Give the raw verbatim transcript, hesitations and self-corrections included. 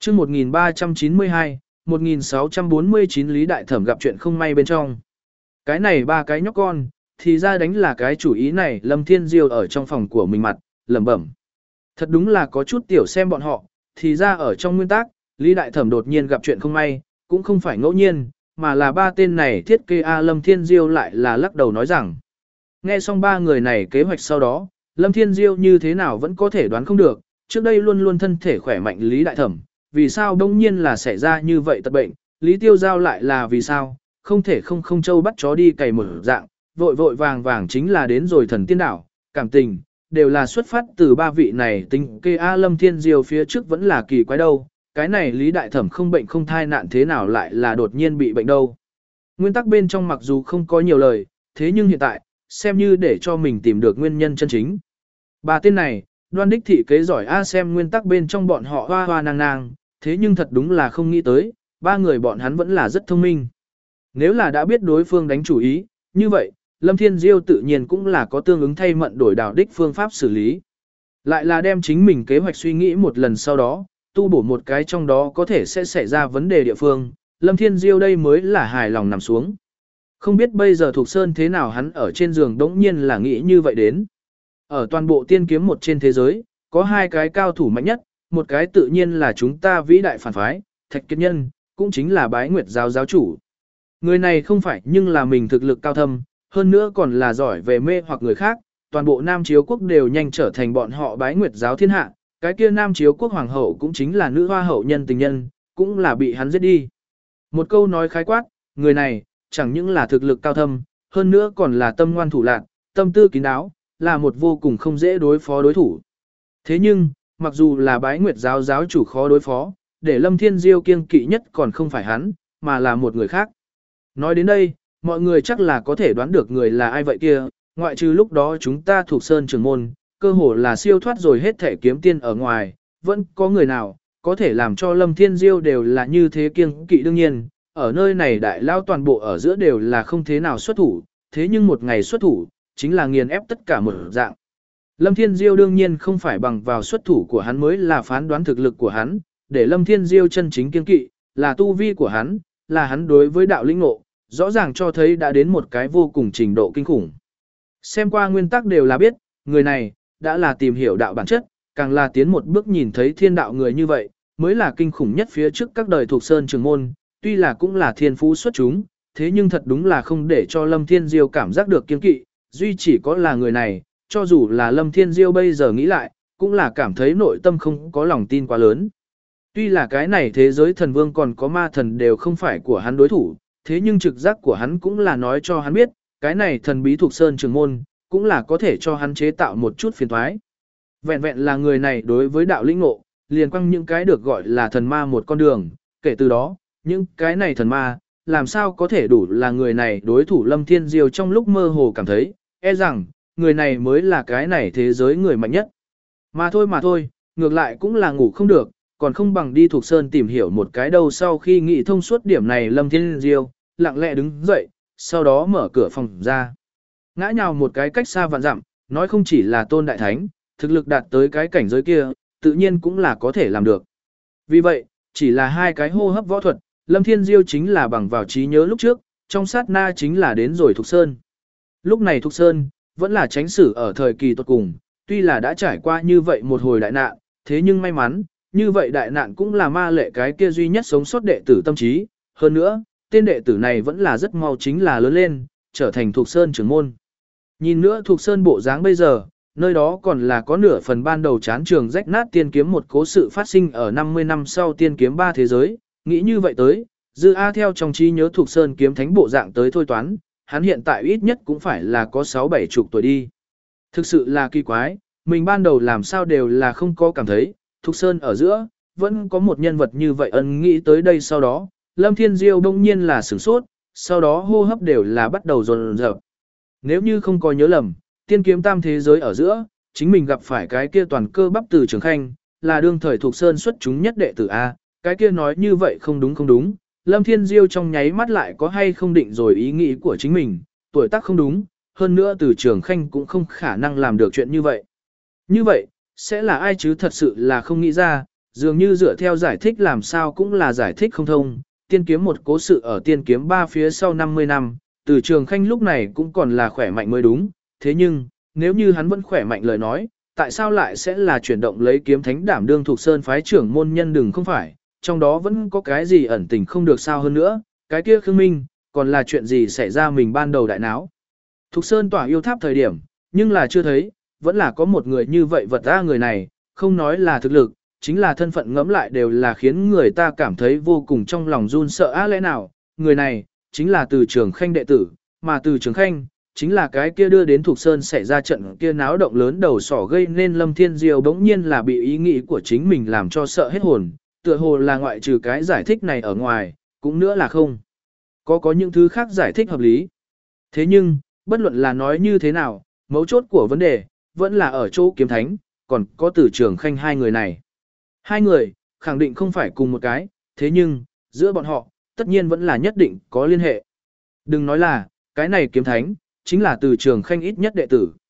chương một nghìn ba trăm chín mươi hai, một nghìn sáu trăm bốn mươi chín Lý Đại Thẩm gặp chuyện không may bên trong. Cái này ba cái nhóc con, thì ra đánh là cái chủ ý này. Lâm Thiên Diêu ở trong phòng của mình mặt, lẩm bẩm. Thật đúng là có chút tiểu xem bọn họ, thì ra ở trong nguyên tắc, Lý Đại Thẩm đột nhiên gặp chuyện không may, cũng không phải ngẫu nhiên, mà là ba tên này thiết kế A. Lâm Thiên Diêu lại là lắc đầu nói rằng. Nghe xong ba người này kế hoạch sau đó, Lâm Thiên Diêu như thế nào vẫn có thể đoán không được, trước đây luôn luôn thân thể khỏe mạnh Lý Đại Thẩm, vì sao đông nhiên là xảy ra như vậy tật bệnh, Lý Tiêu Giao lại là vì sao, không thể không không châu bắt chó đi cày mở dạng, vội vội vàng vàng chính là đến rồi thần tiên đảo, cảm tình, đều là xuất phát từ ba vị này tính kê A. Lâm Thiên Diêu phía trước vẫn là kỳ quái đâu, cái này Lý Đại Thẩm không bệnh không thai nạn thế nào lại là đột nhiên bị bệnh đâu. Nguyên tắc bên trong mặc dù không có nhiều lời, thế nhưng hiện tại, xem như để cho mình tìm được nguyên nhân chân chính. Ba tên này, Đoan đích thị kế giỏi A. Xem nguyên tắc bên trong bọn họ hoa hoa nang nang, thế nhưng thật đúng là không nghĩ tới, ba người bọn hắn vẫn là rất thông minh. Nếu là đã biết đối phương đánh chủ ý, như vậy, Lâm Thiên Diêu tự nhiên cũng là có tương ứng thay mận đổi đảo đích phương pháp xử lý. Lại là đem chính mình kế hoạch suy nghĩ một lần sau đó, tu bổ một cái trong đó có thể sẽ xảy ra vấn đề địa phương, Lâm Thiên Diêu đây mới là hài lòng nằm xuống. Không biết bây giờ Thục Sơn thế nào, hắn ở trên giường đống nhiên là nghĩ như vậy đến. Ở toàn bộ tiên kiếm một trên thế giới, có hai cái cao thủ mạnh nhất, một cái tự nhiên là chúng ta vĩ đại phản phái, Thạch Kiệt Nhân, cũng chính là Bái Nguyệt giáo giáo chủ. Người này không phải nhưng là mình thực lực cao thâm, hơn nữa còn là giỏi về mê hoặc người khác, toàn bộ Nam Chiếu quốc đều nhanh trở thành bọn họ Bái Nguyệt giáo thiên hạ, cái kia Nam Chiếu quốc hoàng hậu cũng chính là nữ hoa hậu nhân tình nhân, cũng là bị hắn giết đi. Một câu nói khái quát, người này, chẳng những là thực lực cao thâm, hơn nữa còn là tâm ngoan thủ lạn, tâm tư kín đáo, là một vô cùng không dễ đối phó đối thủ. Thế nhưng, mặc dù là Bái Nguyệt giáo giáo chủ khó đối phó, để Lâm Thiên Diêu kiêng kỵ nhất còn không phải hắn, mà là một người khác. Nói đến đây, mọi người chắc là có thể đoán được người là ai vậy kia, ngoại trừ lúc đó chúng ta thuộc Sơn Trường Môn, cơ hồ là siêu thoát rồi hết thể kiếm tiên ở ngoài, vẫn có người nào, có thể làm cho Lâm Thiên Diêu đều là như thế kiêng kỵ. Đương nhiên, ở nơi này đại lao toàn bộ ở giữa đều là không thế nào xuất thủ, thế nhưng một ngày xuất thủ, chính là nghiền ép tất cả một dạng. Lâm Thiên Diêu đương nhiên không phải bằng vào xuất thủ của hắn mới là phán đoán thực lực của hắn, để Lâm Thiên Diêu chân chính kiên kỵ, là tu vi của hắn, là hắn đối với đạo lĩnh ngộ, rõ ràng cho thấy đã đến một cái vô cùng trình độ kinh khủng. Xem qua nguyên tắc đều là biết, người này, đã là tìm hiểu đạo bản chất, càng là tiến một bước nhìn thấy thiên đạo người như vậy, mới là kinh khủng nhất phía trước các đời thuộc Sơn Trường Môn, tuy là cũng là thiên phú xuất chúng, thế nhưng thật đúng là không để cho Lâm Thiên Diêu cảm giác được kiên kỵ, duy chỉ có là người này, cho dù là Lâm Thiên Diêu bây giờ nghĩ lại, cũng là cảm thấy nội tâm không có lòng tin quá lớn. Tuy là cái này thế giới thần vương còn có ma thần đều không phải của hắn đối thủ, thế nhưng trực giác của hắn cũng là nói cho hắn biết, cái này thần bí thuộc Sơn Trường Môn, cũng là có thể cho hắn chế tạo một chút phiền toái. Vẹn vẹn là người này đối với đạo lĩnh ngộ, liền quăng những cái được gọi là thần ma một con đường, kể từ đó, những cái này thần ma, làm sao có thể đủ là người này đối thủ. Lâm Thiên Diêu trong lúc mơ hồ cảm thấy, e rằng, người này mới là cái này thế giới người mạnh nhất. Mà thôi mà thôi, ngược lại cũng là ngủ không được, còn không bằng đi thuộc Sơn tìm hiểu một cái đâu. Sau khi nghĩ thông suốt điểm này, Lâm Thiên Diêu lặng lẽ đứng dậy, sau đó mở cửa phòng ra. Ngã nhào một cái cách xa vạn dặm, nói không chỉ là Tôn Đại Thánh, thực lực đạt tới cái cảnh giới kia, tự nhiên cũng là có thể làm được. Vì vậy, chỉ là hai cái hô hấp võ thuật, Lâm Thiên Diêu chính là bằng vào trí nhớ lúc trước, trong sát na chính là đến rồi Thục Sơn. Lúc này Thục Sơn, vẫn là chánh sử ở thời kỳ tuột cùng, tuy là đã trải qua như vậy một hồi đại nạn, thế nhưng may mắn, như vậy đại nạn cũng là ma lệ cái kia duy nhất sống sót đệ tử tâm trí. Hơn nữa, tên đệ tử này vẫn là rất mau chính là lớn lên, trở thành Thục Sơn trưởng môn. Nhìn nữa Thục Sơn bộ dáng bây giờ, nơi đó còn là có nửa phần ban đầu chán trường rách nát tiên kiếm một cố sự phát sinh ở năm mươi năm sau tiên kiếm ba thế giới, nghĩ như vậy tới, Dư A theo trong trí nhớ Thục Sơn kiếm thánh bộ dạng tới thôi toán, hắn hiện tại ít nhất cũng phải là có sáu bảy chục tuổi đi. Thực sự là kỳ quái, mình ban đầu làm sao đều là không có cảm thấy, Thục Sơn ở giữa, vẫn có một nhân vật như vậy. Ân nghĩ tới đây sau đó, Lâm Thiên Diêu đông nhiên là sửng sốt, sau đó hô hấp đều là bắt đầu dồn dập. Nếu như không có nhớ lầm, tiên kiếm tam thế giới ở giữa, chính mình gặp phải cái kia toàn cơ bắp từ Trường Khanh, là đương thời Thục Sơn xuất chúng nhất đệ tử A, cái kia nói như vậy không đúng không đúng. Lâm Thiên Diêu trong nháy mắt lại có hay không định rồi ý nghĩ của chính mình, tuổi tác không đúng, hơn nữa từ Trường Khanh cũng không khả năng làm được chuyện như vậy. Như vậy, sẽ là ai chứ? Thật sự là không nghĩ ra, Dường như dựa theo giải thích làm sao cũng là giải thích không thông, tiên kiếm một cố sự ở tiên kiếm ba phía sau năm mươi năm, từ trường khanh lúc này cũng còn là khỏe mạnh mới đúng, thế nhưng, nếu như hắn vẫn khỏe mạnh lời nói, tại sao lại sẽ là chuyển động lấy kiếm thánh đảm đương thuộc sơn phái trưởng môn nhân đừng không phải, trong đó vẫn có cái gì ẩn tình không được sao hơn nữa, cái kia Khương Minh, còn là chuyện gì xảy ra mình ban đầu đại náo. Thục sơn tỏa yêu tháp thời điểm, nhưng là chưa thấy, vẫn là có một người như vậy vật ra người này, không nói là thực lực, chính là thân phận ngẫm lại đều là khiến người ta cảm thấy vô cùng trong lòng run sợ á lẽ nào, người này, chính là từ trường khanh đệ tử, mà từ trường khanh, chính là cái kia đưa đến Thục Sơn xảy ra trận kia náo động lớn đầu sỏ gây nên Lâm Thiên Diêu bỗng nhiên là bị ý nghĩ của chính mình làm cho sợ hết hồn, tựa hồ là ngoại trừ cái giải thích này ở ngoài, cũng nữa là không. Có có những thứ khác giải thích hợp lý. Thế nhưng, bất luận là nói như thế nào, mấu chốt của vấn đề, vẫn là ở chỗ kiếm thánh, còn có từ trường khanh hai người này. Hai người, khẳng định không phải cùng một cái, thế nhưng, giữa bọn họ, tất nhiên vẫn là nhất định có liên hệ. Đừng nói là, cái này kiếm thánh, chính là từ trường khanh ít nhất đệ tử.